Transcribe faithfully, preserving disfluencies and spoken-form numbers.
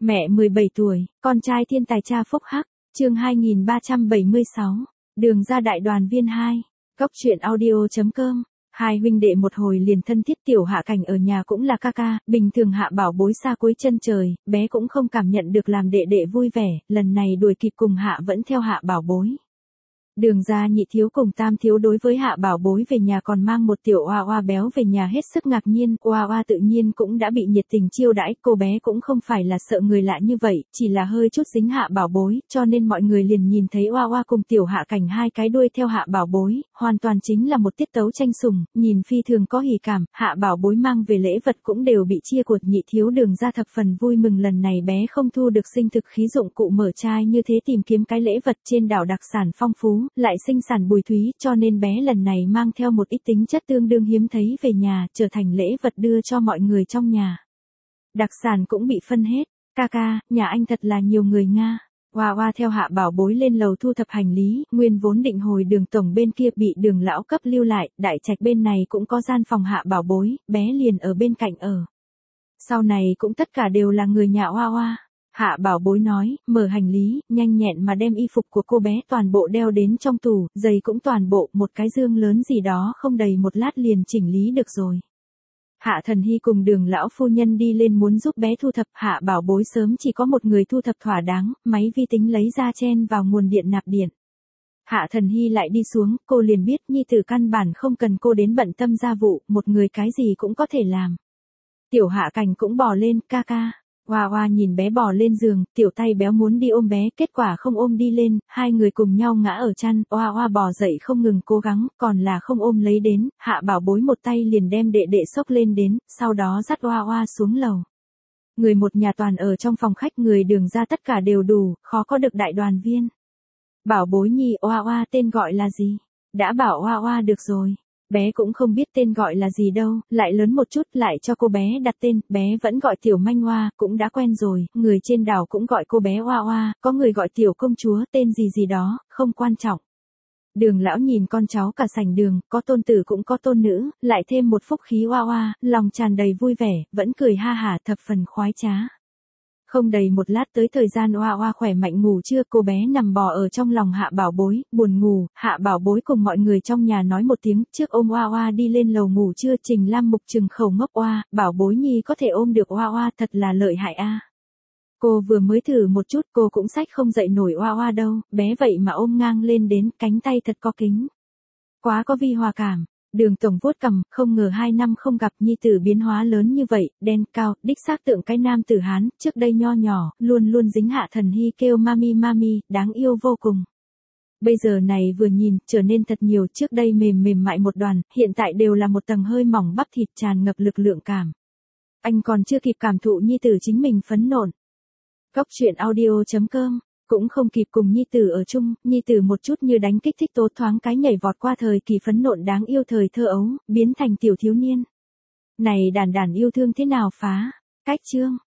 Mẹ mười bảy tuổi, con trai thiên tài cha phúc hắc, chương hai nghìn ba trăm bảy mươi sáu, đường ra đại đoàn viên hai, góc truyện audio.com. Hai huynh đệ một hồi liền thân thiết. Tiểu Hạ Cảnh ở nhà cũng là ca ca, bình thường Hạ Bảo Bối xa cuối chân trời, bé cũng không cảm nhận được làm đệ đệ vui vẻ, lần này đuổi kịp cùng Hạ vẫn theo Hạ Bảo Bối. Đường ra nhị thiếu cùng tam thiếu đối với Hạ Bảo Bối về nhà còn mang một tiểu oa oa béo về nhà hết sức ngạc nhiên, oa oa tự nhiên cũng đã bị nhiệt tình chiêu đãi, cô bé cũng không phải là sợ người lạ như vậy, chỉ là hơi chút dính Hạ Bảo Bối, cho nên mọi người liền nhìn thấy oa oa cùng tiểu Hạ Cảnh hai cái đuôi theo Hạ Bảo Bối, hoàn toàn chính là một tiết tấu tranh sủng, nhìn phi thường có hỉ cảm. Hạ Bảo Bối mang về lễ vật cũng đều bị chia của nhị thiếu. Đường ra thập phần vui mừng lần này bé không thu được sinh thực khí dụng cụ mở chai như thế tìm kiếm cái lễ vật trên đảo đặc sản phong phú, lại sinh sản bùi thúy, cho nên bé lần này mang theo một ít tính chất tương đương hiếm thấy về nhà, trở thành lễ vật đưa cho mọi người trong nhà. Đặc sản cũng bị phân hết. Ca ca, nhà anh thật là nhiều người Nga. Oa oa theo Hạ Bảo Bối lên lầu thu thập hành lý, nguyên vốn định hồi Đường tổng bên kia bị Đường lão cấp lưu lại, đại trạch bên này cũng có gian phòng Hạ Bảo Bối, bé liền ở bên cạnh ở. Sau này cũng tất cả đều là người nhà oa oa. Hạ Bảo Bối nói, mở hành lý, nhanh nhẹn mà đem y phục của cô bé toàn bộ đeo đến trong tủ, giày cũng toàn bộ, một cái dương lớn gì đó không đầy một lát liền chỉnh lý được rồi. Hạ Thần Hy cùng Đường lão phu nhân đi lên muốn giúp bé thu thập. Hạ Bảo Bối sớm chỉ có một người thu thập thỏa đáng, máy vi tính lấy ra chen vào nguồn điện nạp điện. Hạ Thần Hy lại đi xuống, cô liền biết nhi tử căn bản không cần cô đến bận tâm gia vụ, một người cái gì cũng có thể làm. Tiểu Hạ Cảnh cũng bò lên, ca ca. Oa oa nhìn bé bò lên giường, tiểu tay béo muốn đi ôm bé, kết quả không ôm đi lên, hai người cùng nhau ngã ở chăn, oa oa bò dậy không ngừng cố gắng, còn là không ôm lấy đến. Hạ Bảo Bối một tay liền đem đệ đệ xốc lên đến, sau đó dắt oa oa xuống lầu. Người một nhà toàn ở trong phòng khách, người Đường ra tất cả đều đủ, khó có được đại đoàn viên. Bảo Bối nhi, oa oa tên gọi là gì? Đã bảo oa oa được rồi. Bé cũng không biết tên gọi là gì đâu, lại lớn một chút lại cho cô bé đặt tên, bé vẫn gọi tiểu manh hoa, cũng đã quen rồi, người trên đảo cũng gọi cô bé hoa hoa, có người gọi tiểu công chúa, tên gì gì đó, không quan trọng. Đường lão nhìn con cháu cả sảnh đường, có tôn tử cũng có tôn nữ, lại thêm một phúc khí hoa hoa, lòng tràn đầy vui vẻ, vẫn cười ha hả thập phần khoái trá. Không đầy một lát tới thời gian oa oa khỏe mạnh ngủ trưa, cô bé nằm bò ở trong lòng Hạ Bảo Bối, buồn ngủ. Hạ Bảo Bối cùng mọi người trong nhà nói một tiếng, trước ôm oa oa đi lên lầu ngủ trưa. Trình Lam Mục trừng khẩu ngốc, oa, Bảo Bối nhi có thể ôm được oa oa, thật là lợi hại a. Cô vừa mới thử một chút, cô cũng xách không dậy nổi oa oa đâu, bé vậy mà ôm ngang lên đến, cánh tay thật có kính. Quá có vi hòa cảm. Đường tổng vuốt cằm, không ngờ hai năm không gặp nhi tử biến hóa lớn như vậy, đen cao, đích xác tượng cái nam tử Hán, trước đây nho nhỏ, luôn luôn dính Hạ Thần Hy kêu mami mami, đáng yêu vô cùng. Bây giờ này vừa nhìn, trở nên thật nhiều, trước đây mềm mềm mại một đoàn, hiện tại đều là một tầng hơi mỏng bắp thịt tràn ngập lực lượng cảm. Anh còn chưa kịp cảm thụ nhi tử chính mình phấn nộn. Góc truyện audio.com. Cũng không kịp cùng nhi tử ở chung, nhi tử một chút như đánh kích thích tố, thoáng cái nhảy vọt qua thời kỳ phấn nộn đáng yêu thời thơ ấu, biến thành tiểu thiếu niên. Này đàn đàn yêu thương thế nào phá, cách chương.